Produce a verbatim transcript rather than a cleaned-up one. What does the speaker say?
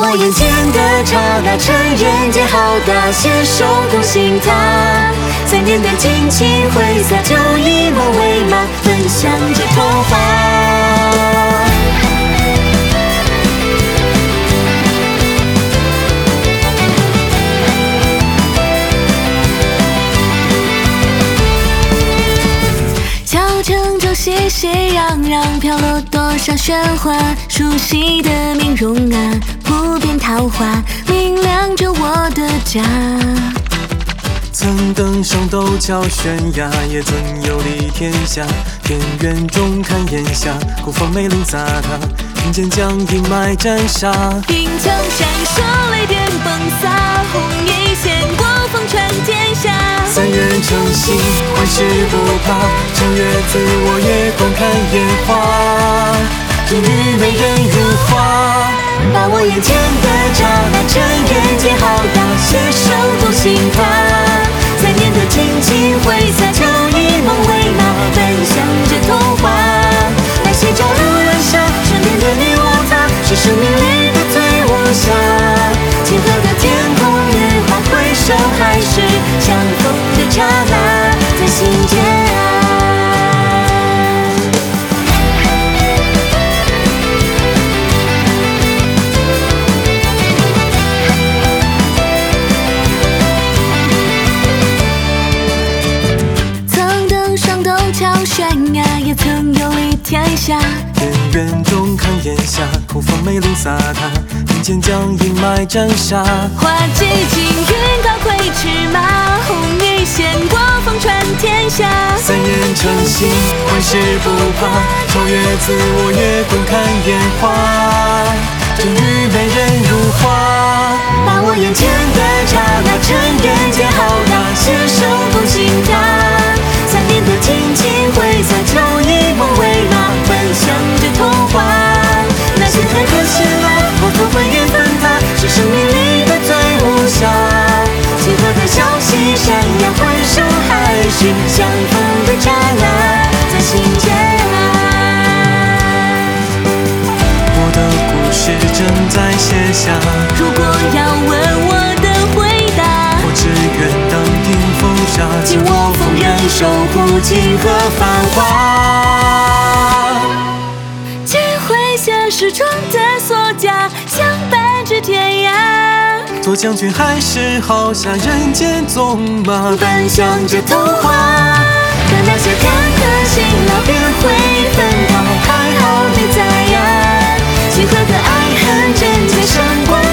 我眼前的刹那，趁人间浩大，携手同行它。三年的激情挥洒，就以梦为马，分享着童话。小城中熙熙攘攘，飘落多少喧哗，熟悉的面容啊，铺遍桃花，明亮着我的家。 曾登上陡峭悬崖，也曾游历天下。田园中看炎夏，古风美林飒沓，人间将阴霾斩杀。 冰枪闪烁，雷电迸洒，红衣掀过，风传天下。 三人成行，万事不怕，超越自我，也观看烟花。终于美人如花， 把握眼前的刹那，趁人间浩大，携手同行它。三年的激情挥洒，就以梦为马，分享着童话。那些朝如晚霞，身边的你我他，是生命里的最无暇。清澈的天空，月华回首，还是相逢的刹那，在心间啊。悬崖也曾游历天下， 田园中看炎夏，古风美林飒沓，人间将阴霾斩杀。 花季惊云高挥驰马，红衣掀过，风传天下。 三人成行，万事不怕，超越自我，也观看烟花。终于美人如花， 把握眼前的刹那，趁人间浩大，携手同行它。三年的激情挥洒，就以梦为马，分享着童话。那些坎坷险恶，我都会也分它，是生命里的最无暇。清澈的消息闪耀，回首还是相逢的刹那，在心间啊。 我的故事正在写下， 如果要问我的回答， 我只愿当顶风沙， 尽我风忍，守护金河繁华。借挥现实中的锁甲，相伴至天涯。 做将军还是好侠，人间纵马， 分享着童话。当那些坎坷辛劳便会分开，还好你在呀。清澈的爱恨，人间闪光。